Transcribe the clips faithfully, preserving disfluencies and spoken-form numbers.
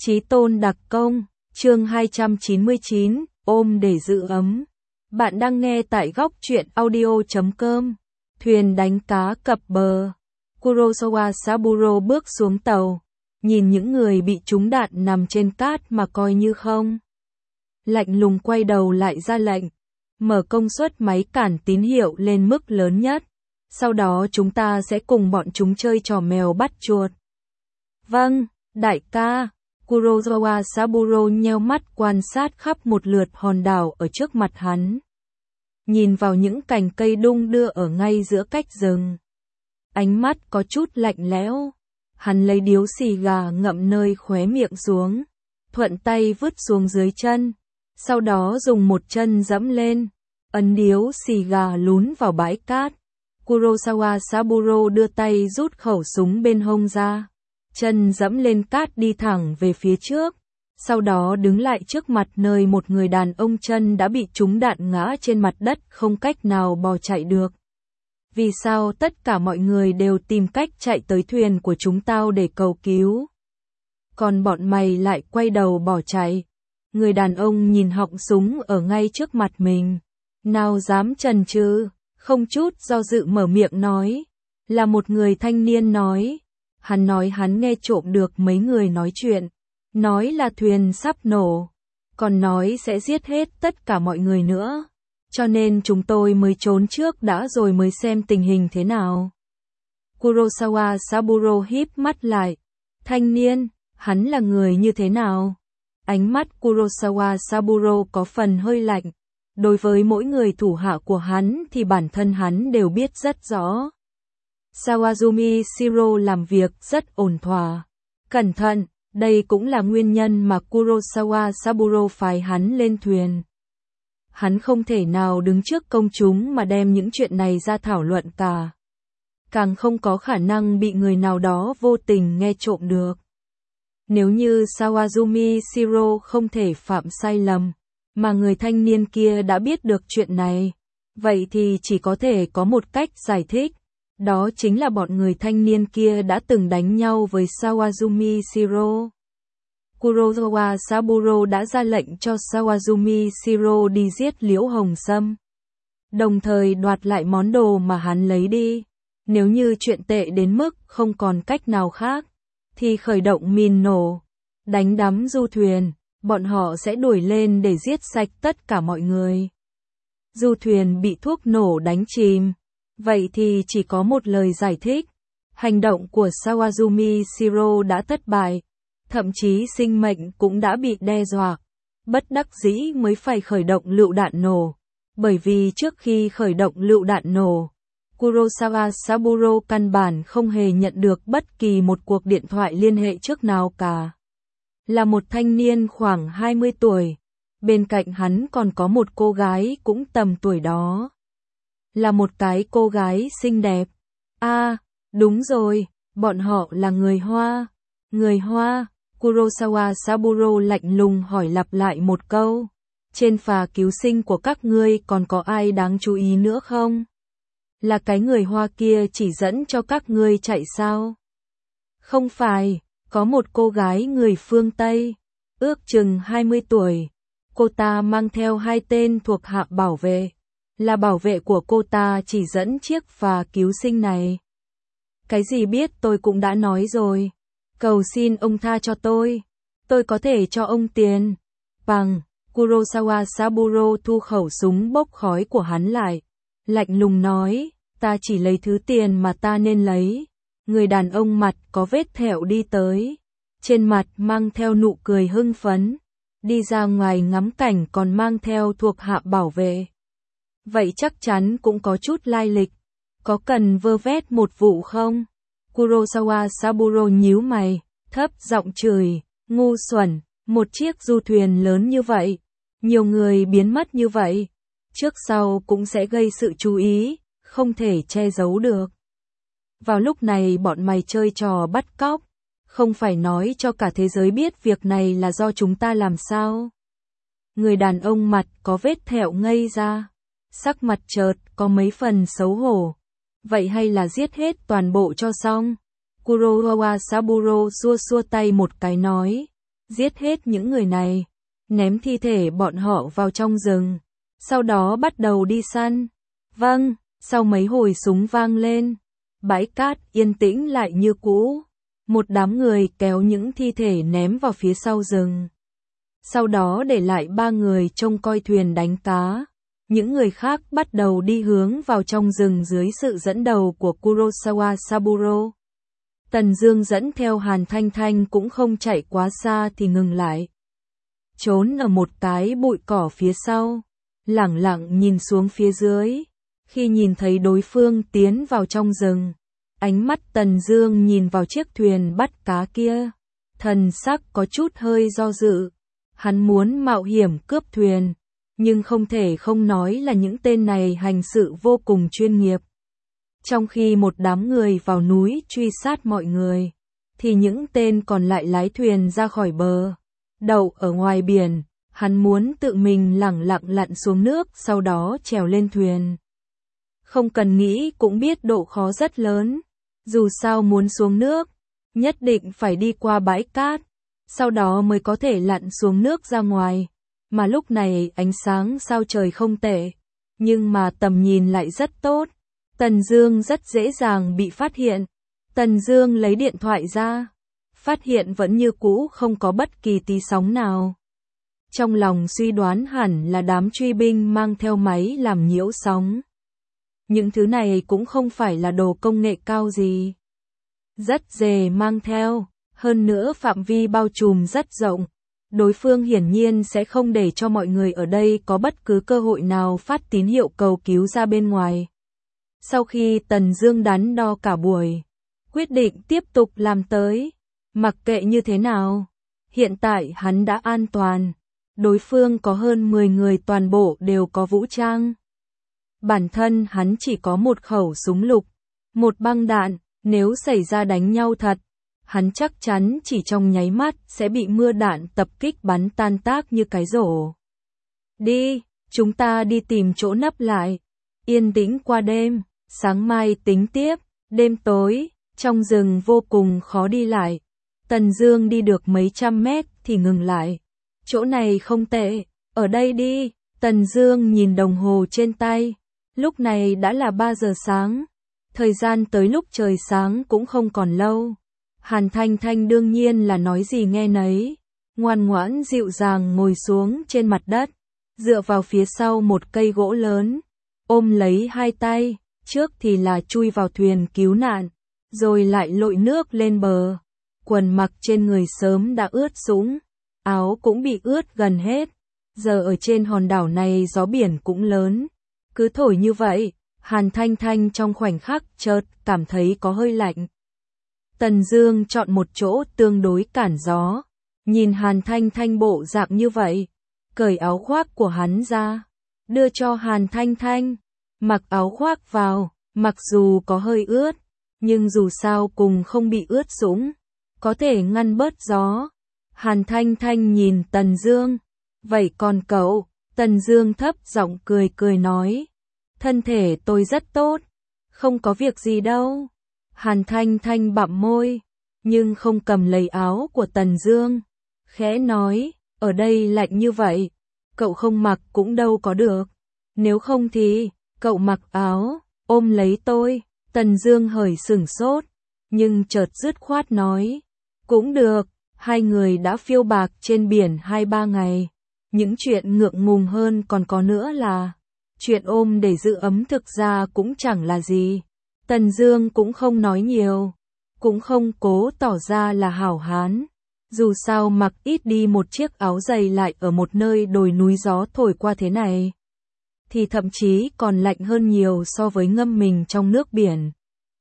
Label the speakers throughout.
Speaker 1: Chí tôn đặc công, chương hai trăm chín mươi chín, ôm để giữ ấm. Bạn đang nghe tại góc truyện audio chấm com. Thuyền đánh cá cập bờ. Kurosawa Saburo bước xuống tàu, nhìn những người bị trúng đạn nằm trên cát mà coi như không. Lạnh lùng quay đầu lại ra lệnh, mở công suất máy cản tín hiệu lên mức lớn nhất. Sau đó chúng ta sẽ cùng bọn chúng chơi trò mèo bắt chuột. Vâng, đại ca. Kurosawa Saburo nheo mắt quan sát khắp một lượt hòn đảo ở trước mặt hắn. Nhìn vào những cành cây đung đưa ở ngay giữa cách rừng. Ánh mắt có chút lạnh lẽo. Hắn lấy điếu xì gà ngậm nơi khóe miệng xuống, thuận tay vứt xuống dưới chân. Sau đó dùng một chân dẫm lên, ấn điếu xì gà lún vào bãi cát. Kurosawa Saburo đưa tay rút khẩu súng bên hông ra. Chân dẫm lên cát đi thẳng về phía trước, sau đó đứng lại trước mặt nơi một người đàn ông chân đã bị trúng đạn ngã trên mặt đất không cách nào bò chạy được. Vì sao tất cả mọi người đều tìm cách chạy tới thuyền của chúng tao để cầu cứu? Còn bọn mày lại quay đầu bỏ chạy. Người đàn ông nhìn họng súng ở ngay trước mặt mình. Nào dám chần chừ, không chút do dự mở miệng nói. Là một người thanh niên nói. Hắn nói hắn nghe trộm được mấy người nói chuyện, nói là thuyền sắp nổ, còn nói sẽ giết hết tất cả mọi người nữa, cho nên chúng tôi mới trốn trước đã rồi mới xem tình hình thế nào. Kurosawa Saburo híp mắt lại, thanh niên, hắn là người như thế nào? Ánh mắt Kurosawa Saburo có phần hơi lạnh, đối với mỗi người thủ hạ của hắn thì bản thân hắn đều biết rất rõ. Sawazumi Shiro làm việc rất ổn thỏa, cẩn thận, đây cũng là nguyên nhân mà Kurosawa Saburo phái hắn lên thuyền. Hắn không thể nào đứng trước công chúng mà đem những chuyện này ra thảo luận cả. Càng không có khả năng bị người nào đó vô tình nghe trộm được. Nếu như Sawazumi Shiro không thể phạm sai lầm, mà người thanh niên kia đã biết được chuyện này, vậy thì chỉ có thể có một cách giải thích. Đó chính là bọn người thanh niên kia đã từng đánh nhau với Sawazumi Shiro. Kurosawa Saburo đã ra lệnh cho Sawazumi Shiro đi giết Liễu Hồng Sâm, đồng thời đoạt lại món đồ mà hắn lấy đi. Nếu như chuyện tệ đến mức không còn cách nào khác, thì khởi động mìn nổ, đánh đắm du thuyền, bọn họ sẽ đuổi lên để giết sạch tất cả mọi người. Du thuyền bị thuốc nổ đánh chìm. Vậy thì chỉ có một lời giải thích. Hành động của Sawazumi Shiro đã thất bại, thậm chí sinh mệnh cũng đã bị đe dọa. Bất đắc dĩ mới phải khởi động lựu đạn nổ. Bởi vì trước khi khởi động lựu đạn nổ, Kurosawa Saburo căn bản không hề nhận được bất kỳ một cuộc điện thoại liên hệ trước nào cả. Là một thanh niên khoảng hai mươi tuổi, bên cạnh hắn còn có một cô gái cũng tầm tuổi đó. Là một cái cô gái xinh đẹp. À, đúng rồi, bọn họ là người Hoa. Người Hoa, Kurosawa Saburo lạnh lùng hỏi lặp lại một câu. Trên phà cứu sinh của các ngươi còn có ai đáng chú ý nữa không? Là cái người Hoa kia chỉ dẫn cho các ngươi chạy sao? Không phải, có một cô gái người phương Tây, ước chừng hai mươi tuổi. Cô ta mang theo hai tên thuộc hạ bảo vệ. Là bảo vệ của cô ta chỉ dẫn chiếc phà cứu sinh này. Cái gì biết tôi cũng đã nói rồi. Cầu xin ông tha cho tôi. Tôi có thể cho ông tiền. Bằng, Kurosawa Saburo thu khẩu súng bốc khói của hắn lại. Lạnh lùng nói, ta chỉ lấy thứ tiền mà ta nên lấy. Người đàn ông mặt có vết thẹo đi tới. Trên mặt mang theo nụ cười hưng phấn. Đi ra ngoài ngắm cảnh còn mang theo thuộc hạ bảo vệ. Vậy chắc chắn cũng có chút lai lịch. Có cần vơ vét một vụ không? Kurosawa Saburo nhíu mày, thấp giọng chửi, ngu xuẩn, một chiếc du thuyền lớn như vậy, nhiều người biến mất như vậy, trước sau cũng sẽ gây sự chú ý, không thể che giấu được. Vào lúc này bọn mày chơi trò bắt cóc, không phải nói cho cả thế giới biết việc này là do chúng ta làm sao? Người đàn ông mặt có vết thẹo ngây ra. Sắc mặt chợt có mấy phần xấu hổ. Vậy hay là giết hết toàn bộ cho xong? Kurosawa Saburo xua xua tay một cái nói. giết hết những người này, ném thi thể bọn họ vào trong rừng, sau đó bắt đầu đi săn. Vâng, sau mấy hồi súng vang lên, bãi cát yên tĩnh lại như cũ. Một đám người kéo những thi thể ném vào phía sau rừng. Sau đó để lại ba người trông coi thuyền đánh cá. Những người khác bắt đầu đi hướng vào trong rừng dưới sự dẫn đầu của Kurosawa Saburo. Tần Dương dẫn theo Hàn Thanh Thanh cũng không chạy quá xa thì ngừng lại. Trốn ở một cái bụi cỏ phía sau, lẳng lặng nhìn xuống phía dưới. Khi nhìn thấy đối phương tiến vào trong rừng, ánh mắt Tần Dương nhìn vào chiếc thuyền bắt cá kia, thần sắc có chút hơi do dự. Hắn muốn mạo hiểm cướp thuyền, nhưng không thể không nói là những tên này hành sự vô cùng chuyên nghiệp. Trong khi một đám người vào núi truy sát mọi người, thì những tên còn lại lái thuyền ra khỏi bờ, đậu ở ngoài biển. Hắn muốn tự mình lẳng lặng lặn xuống nước, sau đó trèo lên thuyền. Không cần nghĩ cũng biết độ khó rất lớn. Dù sao muốn xuống nước, nhất định phải đi qua bãi cát, sau đó mới có thể lặn xuống nước ra ngoài. Mà lúc này ánh sáng sao trời không tệ, nhưng mà tầm nhìn lại rất tốt. Tần Dương rất dễ dàng bị phát hiện. Tần Dương lấy điện thoại ra, phát hiện vẫn như cũ không có bất kỳ tí sóng nào. Trong lòng suy đoán hẳn là đám truy binh mang theo máy làm nhiễu sóng. Những thứ này cũng không phải là đồ công nghệ cao gì. Rất dễ mang theo, hơn nữa phạm vi bao trùm rất rộng. Đối phương hiển nhiên sẽ không để cho mọi người ở đây có bất cứ cơ hội nào phát tín hiệu cầu cứu ra bên ngoài. Sau khi Tần Dương đắn đo cả buổi, quyết định tiếp tục làm tới. Mặc kệ như thế nào, hiện tại hắn đã an toàn. Đối phương có hơn mười người, toàn bộ đều có vũ trang. Bản thân hắn chỉ có một khẩu súng lục, một băng đạn, nếu xảy ra đánh nhau thật, hắn chắc chắn chỉ trong nháy mắt sẽ bị mưa đạn tập kích bắn tan tác như cái rổ. Đi, chúng ta đi tìm chỗ nấp lại. Yên tĩnh qua đêm, sáng mai tính tiếp. Đêm tối, trong rừng vô cùng khó đi lại. Tần Dương đi được mấy trăm mét thì ngừng lại. Chỗ này không tệ, ở đây đi. Tần Dương nhìn đồng hồ trên tay. Lúc này đã là ba giờ sáng. Thời gian tới lúc trời sáng cũng không còn lâu. Hàn Thanh Thanh đương nhiên là nói gì nghe nấy. Ngoan ngoãn dịu dàng ngồi xuống trên mặt đất, dựa vào phía sau một cây gỗ lớn, ôm lấy hai tay, trước thì là chui vào thuyền cứu nạn, rồi lại lội nước lên bờ. Quần mặc trên người sớm đã ướt sũng, áo cũng bị ướt gần hết. Giờ ở trên hòn đảo này gió biển cũng lớn, cứ thổi như vậy, Hàn Thanh Thanh trong khoảnh khắc chợt cảm thấy có hơi lạnh. Tần Dương chọn một chỗ tương đối cản gió, nhìn Hàn Thanh Thanh bộ dạng như vậy, cởi áo khoác của hắn ra, đưa cho Hàn Thanh Thanh, mặc áo khoác vào, mặc dù có hơi ướt, nhưng dù sao cùng không bị ướt sũng, có thể ngăn bớt gió. Hàn Thanh Thanh nhìn Tần Dương, vậy còn cậu? Tần Dương thấp giọng cười cười nói, thân thể tôi rất tốt, không có việc gì đâu. Hàn Thanh Thanh bặm môi, nhưng không cầm lấy áo của Tần Dương, khẽ nói, ở đây lạnh như vậy, cậu không mặc cũng đâu có được, nếu không thì, cậu mặc áo, ôm lấy tôi. Tần Dương hơi sửng sốt, nhưng chợt dứt khoát nói, cũng được. Hai người đã phiêu bạc trên biển hai ba ngày, những chuyện ngượng ngùng hơn còn có nữa là, chuyện ôm để giữ ấm thực ra cũng chẳng là gì. Tần Dương cũng không nói nhiều, cũng không cố tỏ ra là hảo hán. Dù sao mặc ít đi một chiếc áo dày lại ở một nơi đồi núi gió thổi qua thế này, thì thậm chí còn lạnh hơn nhiều so với ngâm mình trong nước biển.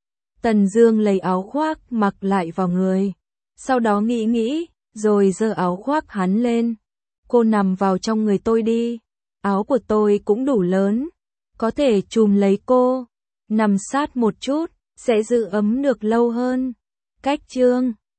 Speaker 1: Tần Dương lấy áo khoác mặc lại vào người, sau đó nghĩ nghĩ, rồi giơ áo khoác hắn lên. Cô nằm vào trong người tôi đi, áo của tôi cũng đủ lớn, có thể trùm lấy cô, nằm sát một chút, sẽ giữ ấm được lâu hơn. Cách chương